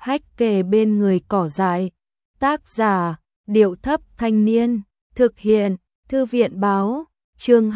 Hách kề bên người cỏ dại. Tác giả, Điệu Thấp Thanh Niên. Thực hiện, Thư viện Báo. Chương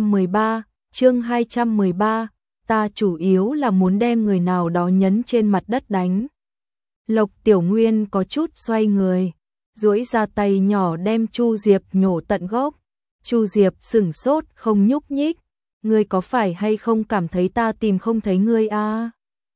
213, ta chủ yếu là muốn đem người nào đó nhấn trên mặt đất đánh. Lộc Tiểu Nguyên có chút xoay người, duỗi ra tay nhỏ đem Chu Diệp nhổ tận gốc. Chu Diệp sững sốt không nhúc nhích. Ngươi có phải hay không cảm thấy ta tìm không thấy ngươi à?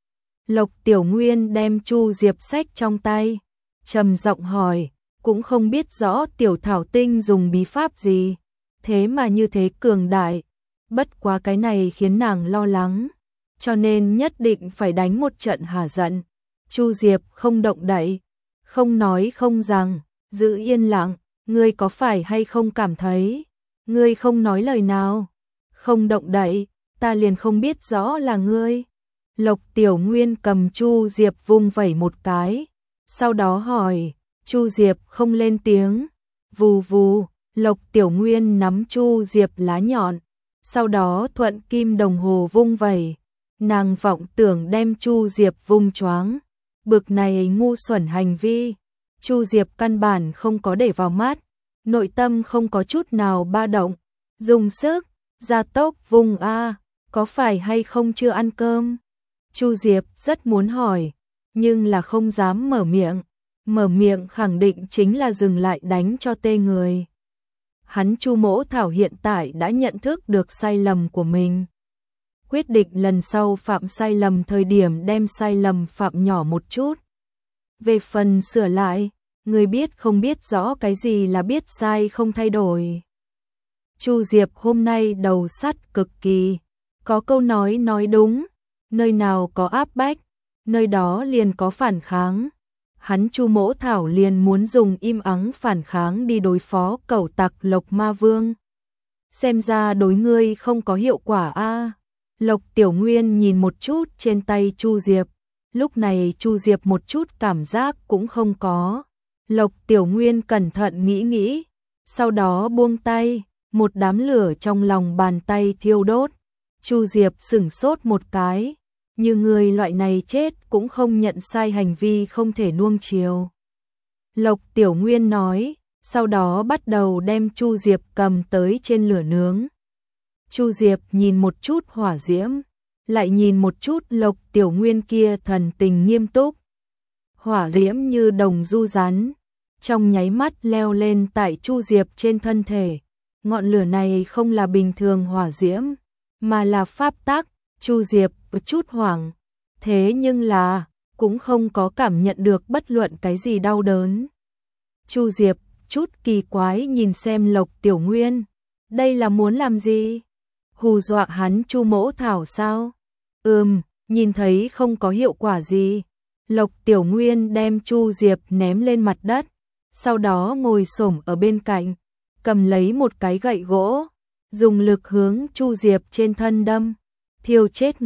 Lộc Tiểu Nguyên đem Chu Diệp xách trong tay, trầm giọng hỏi, cũng không biết rõ tiểu thảo tinh dùng bí pháp gì, thế mà như thế cường đại. Bất quá cái này khiến nàng lo lắng, cho nên nhất định phải đánh một trận hả giận. Chu Diệp không động đậy, không nói không rằng, giữ yên lặng. Ngươi có phải hay không cảm thấy? Ngươi không nói lời nào, không động đậy, ta liền không biết rõ là ngươi. Lộc Tiểu Nguyên cầm Chu Diệp vung vẩy một cái, sau đó hỏi. Chu Diệp không lên tiếng. Vù vù, Lộc Tiểu Nguyên nắm Chu Diệp lá nhọn, sau đó thuận kim đồng hồ vung vẩy. Nàng vọng tưởng đem Chu Diệp vung choáng. Bực này ngu xuẩn hành vi, Chu Diệp căn bản không có để vào mắt, nội tâm không có chút nào ba động, dùng sức, gia tốc vùng a, có phải hay không chưa ăn cơm? Chu Diệp rất muốn hỏi, nhưng là không dám mở miệng khẳng định chính là dừng lại đánh cho tê người. Hắn Chu Mỗ Thảo hiện tại đã nhận thức được sai lầm của mình, quyết định lần sau phạm sai lầm thời điểm đem sai lầm phạm nhỏ một chút. Về phần sửa lại, người biết không biết rõ cái gì là biết sai không thay đổi. Chu Diệp hôm nay đầu sắt cực kỳ, có câu nói đúng, nơi nào có áp bách, nơi đó liền có phản kháng. Hắn Chu Mỗ Thảo liền muốn dùng im ắng phản kháng đi đối phó cẩu tặc Lộc Ma Vương. Xem ra đối ngươi không có hiệu quả a. Lộc Tiểu Nguyên nhìn một chút trên tay Chu Diệp, lúc này Chu Diệp một chút cảm giác cũng không có. Lộc Tiểu Nguyên cẩn thận nghĩ, sau đó buông tay, một đám lửa trong lòng bàn tay thiêu đốt. Chu Diệp sững sốt một cái, như người loại này chết cũng không nhận sai hành vi không thể nuông chiều. Lộc Tiểu Nguyên nói, sau đó bắt đầu đem Chu Diệp cầm tới trên lửa nướng. Chu Diệp nhìn một chút hỏa diễm, lại nhìn một chút Lộc Tiểu Nguyên kia thần tình nghiêm túc. Hỏa diễm như đồng du rắn, trong nháy mắt leo lên tại Chu Diệp trên thân thể. Ngọn lửa này không là bình thường hỏa diễm, mà là pháp tắc. Chu Diệp có chút hoảng, thế nhưng là cũng không có cảm nhận được bất luận cái gì đau đớn. Chu Diệp chút kỳ quái nhìn xem Lộc Tiểu Nguyên, đây là muốn làm gì? Hù dọa hắn Chu Mỗ Thảo sao? Nhìn thấy không có hiệu quả gì. Lộc Tiểu Nguyên đem Chu Diệp ném lên mặt đất, sau đó ngồi xổm ở bên cạnh, cầm lấy một cái gậy gỗ, dùng lực hướng Chu Diệp trên thân đâm. Thiêu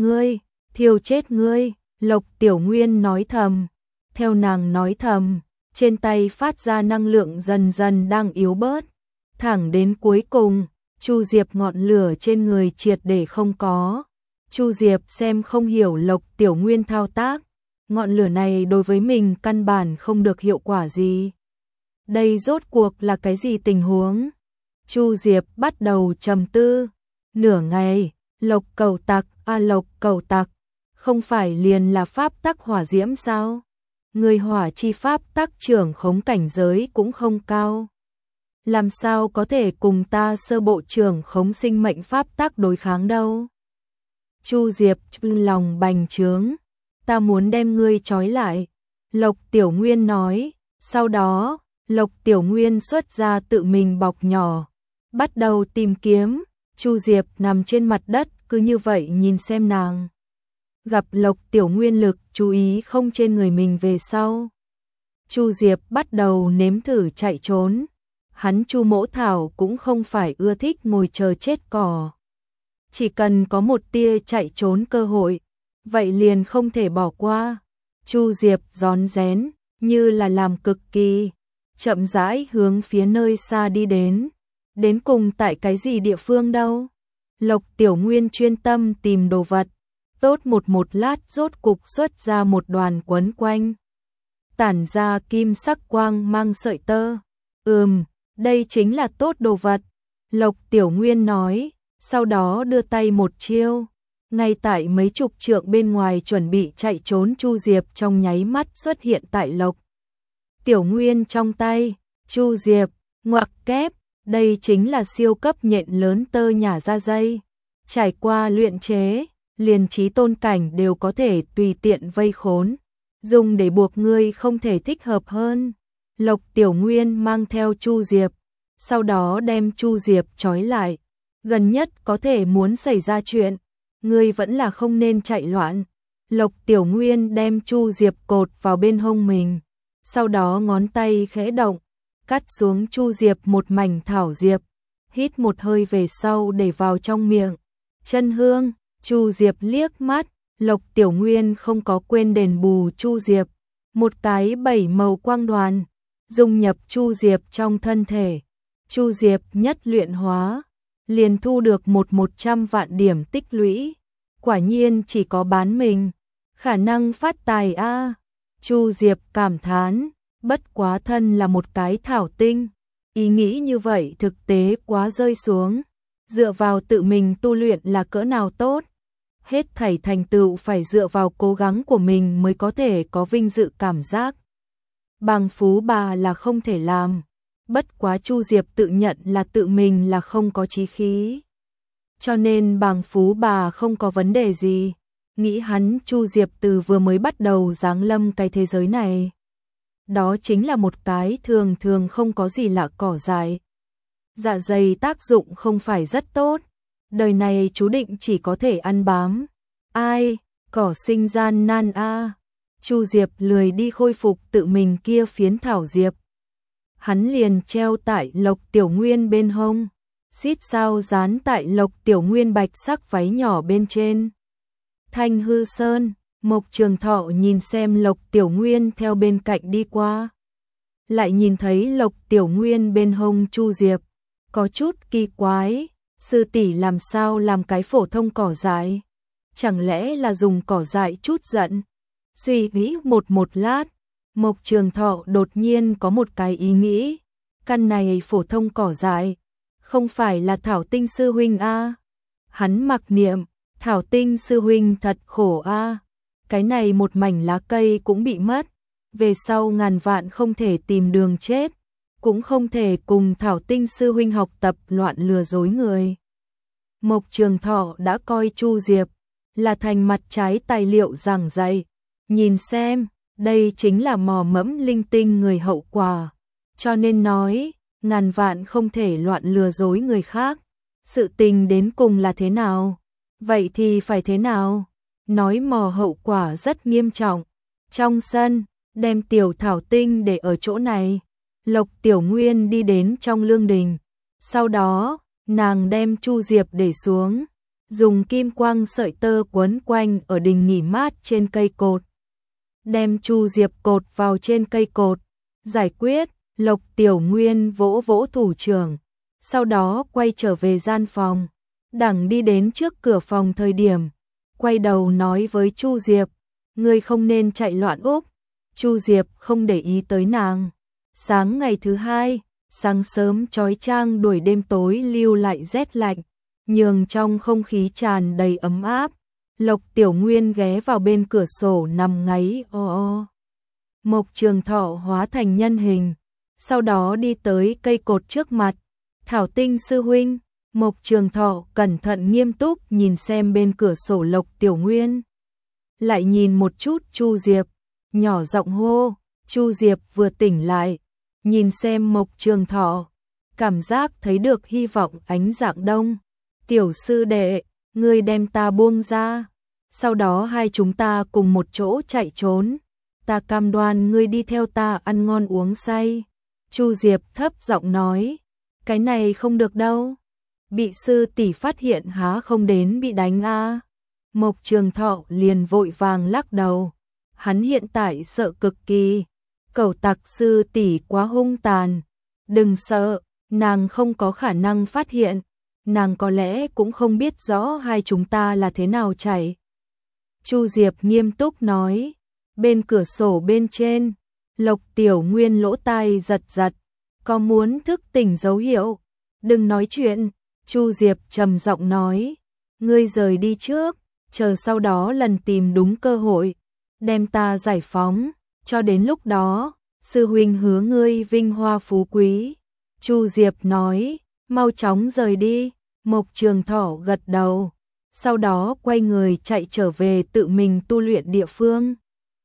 chết ngươi, Lộc Tiểu Nguyên nói thầm. Theo nàng nói thầm, trên tay phát ra năng lượng dần dần đang yếu bớt, thẳng đến cuối cùng, Chu Diệp ngọn lửa trên người triệt để không có. Chu Diệp xem không hiểu Lộc Tiểu Nguyên thao tác, ngọn lửa này đối với mình căn bản không được hiệu quả gì. Đây rốt cuộc là cái gì tình huống? Chu Diệp bắt đầu trầm tư, nửa ngày. Lộc Cẩu Tặc, Lộc Cẩu Tặc, không phải liền là pháp tắc hỏa diễm sao? Người hỏa chi pháp tắc trưởng khống cảnh giới cũng không cao, làm sao có thể cùng ta sơ bộ trưởng khống sinh mệnh pháp tắc đối kháng đâu? Chu Diệp lòng bành trướng, ta muốn đem ngươi trói lại. Lộc Tiểu Nguyên nói, sau đó, Lộc Tiểu Nguyên xuất ra tự mình bọc nhỏ, bắt đầu tìm kiếm. Chu Diệp nằm trên mặt đất cứ như vậy nhìn xem nàng. Gặp Lộc Tiểu Nguyên lực chú ý không trên người mình về sau, Chu Diệp bắt đầu nếm thử chạy trốn. Hắn Chu Mỗ Thảo cũng không phải ưa thích ngồi chờ chết cỏ, chỉ cần có một tia chạy trốn cơ hội, vậy liền không thể bỏ qua. Chu Diệp rón rén, như là làm cực kỳ, chậm rãi hướng phía nơi xa đi đến. Đến cùng tại cái gì địa phương đâu? Lộc Tiểu Nguyên chuyên tâm tìm đồ vật, tốt một lát rốt cục xuất ra một đoàn quấn quanh. tản ra kim sắc quang mang sợi tơ. Đây chính là tốt đồ vật, Lộc Tiểu Nguyên nói, sau đó đưa tay một chiêu. Ngay tại mấy chục trượng bên ngoài chuẩn bị chạy trốn Chu Diệp trong nháy mắt xuất hiện tại Lộc Tiểu Nguyên trong tay. Chu Diệp, ngoặc kép, đây chính là siêu cấp nhện lớn tơ nhả ra dây. Trải qua luyện chế, liền chí tôn cảnh đều có thể tùy tiện vây khốn. Dùng để buộc ngươi không thể thích hợp hơn. Lộc Tiểu Nguyên mang theo Chu Diệp, sau đó đem Chu Diệp trói lại. Gần nhất có thể muốn xảy ra chuyện, ngươi vẫn là không nên chạy loạn. Lộc Tiểu Nguyên đem Chu Diệp cột vào bên hông mình, sau đó ngón tay khẽ động, cắt xuống Chu Diệp một mảnh thảo diệp, hít một hơi về sau để vào trong miệng. Chân hương, Chu Diệp liếc mắt, Lộc Tiểu Nguyên không có quên đền bù Chu Diệp, một cái 7 màu quang đoàn, dung nhập Chu Diệp trong thân thể. Chu Diệp nhất luyện hóa, liền thu được 100 vạn điểm tích lũy. Quả nhiên chỉ có bán mình, khả năng phát tài a. Chu Diệp cảm thán, bất quá thân là một cái thảo tinh, ý nghĩ như vậy thực tế quá rơi xuống. Dựa vào tự mình tu luyện là cỡ nào tốt, hết thảy thành tựu phải dựa vào cố gắng của mình mới có thể có vinh dự cảm giác. Bằng phú bà là không thể làm, bất quá Chu Diệp tự nhận là tự mình là không có chí khí, cho nên bằng phú bà không có vấn đề gì. Nghĩ hắn Chu Diệp từ vừa mới bắt đầu giáng lâm cái thế giới này, đó chính là một cái thường thường không có gì lạ cỏ dại. Dạ dày tác dụng không phải rất tốt, đời này chú định chỉ có thể ăn bám. Ai, cỏ sinh gian nan a. Chu Diệp lười đi khôi phục tự mình kia phiến thảo diệp. Hắn liền treo tại Lộc Tiểu Nguyên bên hông, xít sao dán tại Lộc Tiểu Nguyên bạch sắc váy nhỏ bên trên. Thanh Hư Sơn, Mộc Trường Thọ nhìn xem Lộc Tiểu Nguyên theo bên cạnh đi qua, lại nhìn thấy Lộc Tiểu Nguyên bên hông Chu Diệp, có chút kỳ quái, sư tỷ làm sao làm cái phổ thông cỏ dại, chẳng lẽ là dùng cỏ dại chút giận. Suy nghĩ một lát, Mộc Trường Thọ đột nhiên có một cái ý nghĩ, căn này phổ thông cỏ dại, không phải là Thảo Tinh sư huynh a? Hắn mặc niệm, Thảo Tinh sư huynh thật khổ a, cái này một mảnh lá cây cũng bị mất, về sau ngàn vạn không thể tìm đường chết, cũng không thể cùng Thảo Tinh sư huynh học tập loạn lừa dối người. Mộc Trường Thọ đã coi Chu Diệp là thành mặt trái tài liệu giảng dạy, nhìn xem, đây chính là mò mẫm linh tinh người hậu quả, cho nên nói, ngàn vạn không thể loạn lừa dối người khác. Sự tình đến cùng là thế nào? Vậy thì phải thế nào? Nói mò hậu quả rất nghiêm trọng. Trong sân, đem Tiểu Thảo Tinh để ở chỗ này. Lộc Tiểu Nguyên đi đến trong lương đình. Sau đó, nàng đem Chu Diệp để xuống, dùng kim quang sợi tơ quấn quanh ở đình nghỉ mát trên cây cột. Đem Chu Diệp cột vào trên cây cột. Giải quyết, Lộc Tiểu Nguyên vỗ vỗ thủ trưởng, sau đó quay trở về gian phòng. Đằng đi đến trước cửa phòng thời điểm, quay đầu nói với Chu Diệp, ngươi không nên chạy loạn úp. Chu Diệp không để ý tới nàng. Sáng ngày thứ hai, sáng sớm chói chang đuổi đêm tối lưu lại rét lạnh, nhường trong không khí tràn đầy ấm áp. Lộc Tiểu Nguyên ghé vào bên cửa sổ nằm ngáy o. Mộc Trường Thọ hóa thành nhân hình, sau đó đi tới cây cột trước mặt. Thảo Tinh sư huynh. Mộc Trường Thọ cẩn thận nghiêm túc nhìn xem bên cửa sổ Lộc Tiểu Nguyên, lại nhìn một chút Chu Diệp, nhỏ giọng hô. Chu Diệp vừa tỉnh lại, nhìn xem Mộc Trường Thọ, cảm giác thấy được hy vọng ánh dạng đông. Tiểu sư đệ, ngươi đem ta buông ra, sau đó hai chúng ta cùng một chỗ chạy trốn, ta cam đoan ngươi đi theo ta ăn ngon uống say. Chu Diệp thấp giọng nói, cái này không được đâu, bị sư tỷ phát hiện há không đến bị đánh a. Mộc Trường Thọ liền vội vàng lắc đầu, hắn hiện tại sợ cực kỳ, cẩu tặc sư tỷ quá hung tàn, đừng sợ, nàng không có khả năng phát hiện, nàng có lẽ cũng không biết rõ hai chúng ta là thế nào chạy. Chu Diệp nghiêm túc nói, bên cửa sổ bên trên, Lộc Tiểu Nguyên lỗ tai giật giật, có muốn thức tỉnh dấu hiệu. Đừng nói chuyện, Chu Diệp trầm giọng nói, ngươi rời đi trước, chờ sau đó lần tìm đúng cơ hội, đem ta giải phóng, cho đến lúc đó, sư huynh hứa ngươi vinh hoa phú quý. Chu Diệp nói, mau chóng rời đi. Mộc Trường Thỏ gật đầu, sau đó quay người chạy trở về tự mình tu luyện địa phương.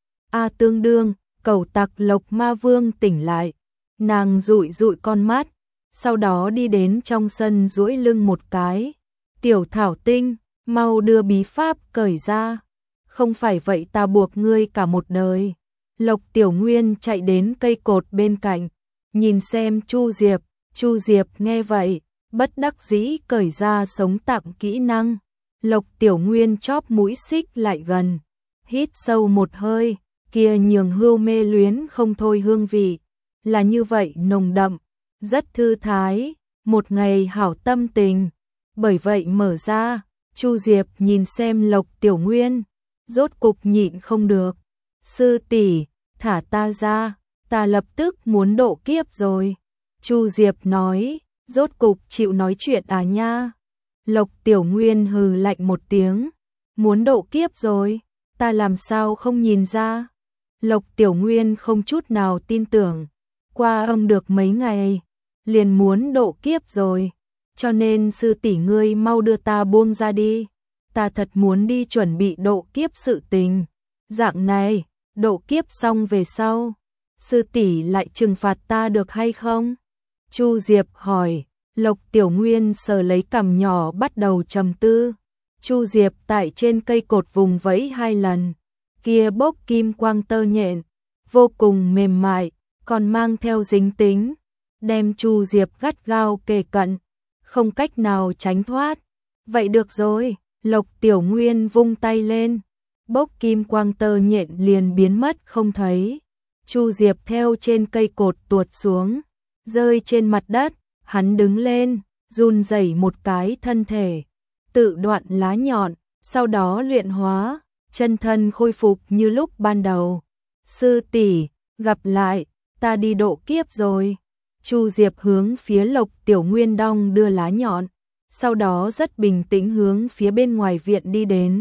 A tương đương, cẩu tặc Lộc Ma Vương tỉnh lại, nàng dụi dụi con mắt, sau đó đi đến trong sân duỗi lưng một cái. Tiểu Thảo Tinh, mau đưa bí pháp cởi ra, không phải vậy ta buộc ngươi cả một đời. Lộc Tiểu Nguyên chạy đến cây cột bên cạnh, nhìn xem Chu Diệp. Chu Diệp nghe vậy, bất đắc dĩ cởi ra sống tạm kỹ năng. Lộc Tiểu Nguyên chóp mũi xích lại gần, hít sâu một hơi, kia nhường hưu mê luyến không thôi hương vị, là như vậy nồng đậm, rất thư thái, một ngày hảo tâm tình. Bởi vậy mở ra, Chu Diệp nhìn xem Lộc Tiểu Nguyên, rốt cục nhịn không được. Sư tỷ, thả ta ra, ta lập tức muốn độ kiếp rồi. Chu Diệp nói, rốt cục chịu nói chuyện à nha. Lộc Tiểu Nguyên hừ lạnh một tiếng, muốn độ kiếp rồi, ta làm sao không nhìn ra. Lộc Tiểu Nguyên không chút nào tin tưởng, qua âm được mấy ngày, liền muốn độ kiếp rồi, cho nên sư tỷ ngươi mau đưa ta buông ra đi, ta thật muốn đi chuẩn bị độ kiếp sự tình. Dạng này, độ kiếp xong về sau, sư tỷ lại trừng phạt ta được hay không? Chu Diệp hỏi. Lộc Tiểu Nguyên sờ lấy cằm nhỏ bắt đầu trầm tư. Chu Diệp tại trên cây cột vùng vẫy 2 lần, kia bốc kim quang tơ nhện, vô cùng mềm mại, còn mang theo dính tính, đem Chu Diệp gắt gao kề cận, không cách nào tránh thoát. Vậy được rồi, Lộc Tiểu Nguyên vung tay lên, bốc kim quang tơ nhện liền biến mất không thấy. Chu Diệp theo trên cây cột tuột xuống, rơi trên mặt đất. Hắn đứng lên, run rẩy một cái thân thể, tự đoạn lá nhọn, sau đó luyện hóa, chân thân khôi phục như lúc ban đầu. Sư tỷ, gặp lại, ta đi độ kiếp rồi. Chu Diệp hướng phía Lộc Tiểu Nguyên đong đưa lá nhọn, sau đó rất bình tĩnh hướng phía bên ngoài viện đi đến.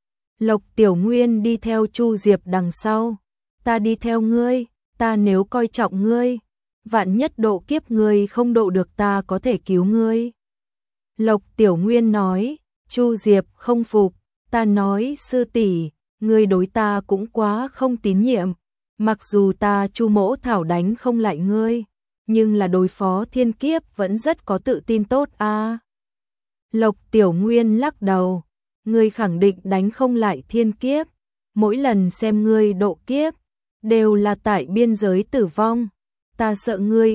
Lộc Tiểu Nguyên đi theo Chu Diệp đằng sau. Ta đi theo ngươi, ta nếu coi trọng ngươi, vạn nhất độ kiếp ngươi không độ được ta có thể cứu ngươi. Lộc Tiểu Nguyên nói. Chu Diệp không phục, ta nói sư tỷ, ngươi đối ta cũng quá không tín nhiệm, mặc dù ta Chu Mỗ Thảo đánh không lại ngươi, nhưng là đối phó thiên kiếp vẫn rất có tự tin tốt a. Lộc Tiểu Nguyên lắc đầu, ngươi khẳng định đánh không lại thiên kiếp, mỗi lần xem ngươi độ kiếp, đều là tại biên giới tử vong. Ta sợ ngươi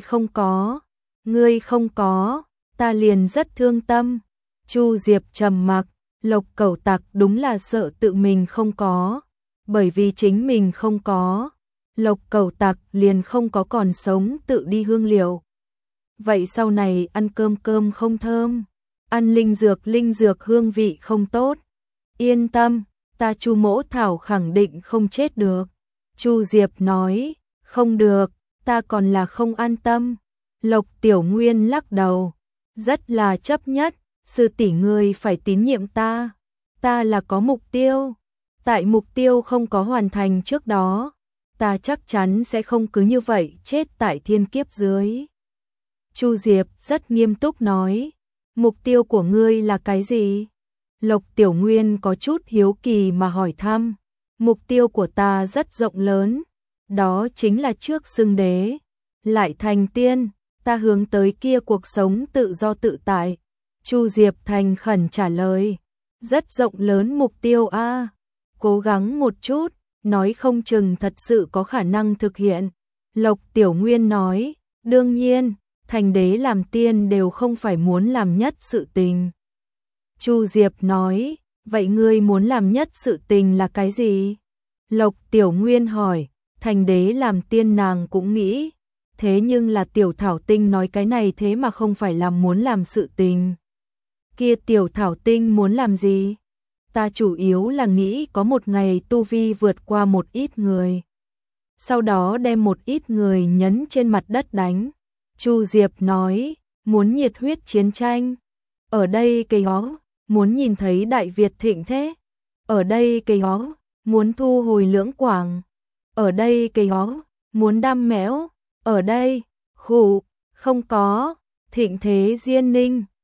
không có, ta liền rất thương tâm. Chu Diệp trầm mặc, Lộc Cẩu Tặc đúng là sợ tự mình không có, bởi vì chính mình không có, Lộc Cẩu Tặc liền không có còn sống tự đi hương liệu. Vậy sau này ăn cơm không thơm, ăn linh dược hương vị không tốt. Yên tâm, ta Chu Mỗ Thảo khẳng định không chết được. Chu Diệp nói, không được, ta còn là không an tâm. Lộc Tiểu Nguyên lắc đầu, rất là chấp nhất, sư tỷ ngươi phải tín nhiệm ta. Ta là có mục tiêu, tại mục tiêu không có hoàn thành trước đó, ta chắc chắn sẽ không cứ như vậy chết tại thiên kiếp dưới. Chu Diệp rất nghiêm túc nói, mục tiêu của ngươi là cái gì? Lộc Tiểu Nguyên có chút hiếu kỳ mà hỏi thăm. Mục tiêu của ta rất rộng lớn, đó chính là trước xưng đế, lại thành tiên, ta hướng tới kia cuộc sống tự do tự tại. Chu Diệp thành khẩn trả lời, rất rộng lớn mục tiêu a, cố gắng một chút, nói không chừng thật sự có khả năng thực hiện. Lộc Tiểu Nguyên nói, đương nhiên, thành đế làm tiên đều không phải muốn làm nhất sự tình. Chu Diệp nói, vậy ngươi muốn làm nhất sự tình là cái gì? Lộc Tiểu Nguyên hỏi, thành đế làm tiên nàng cũng nghĩ, thế nhưng là Tiểu Thảo Tinh nói cái này thế mà không phải là muốn làm sự tình. Kia Tiểu Thảo Tinh muốn làm gì? Ta chủ yếu là nghĩ có một ngày tu vi vượt qua một ít người. sau đó đem một ít người nhấn trên mặt đất đánh. Chu Diệp nói, muốn nhiệt huyết chiến tranh. Ở đây cây ó, muốn nhìn thấy Đại Việt thịnh thế. Ở đây cây ó, muốn thu hồi Lưỡng Quảng. Ở đây cây ó, muốn đam mẽo. Ở đây, khụ, không có, thịnh thế Diên Ninh.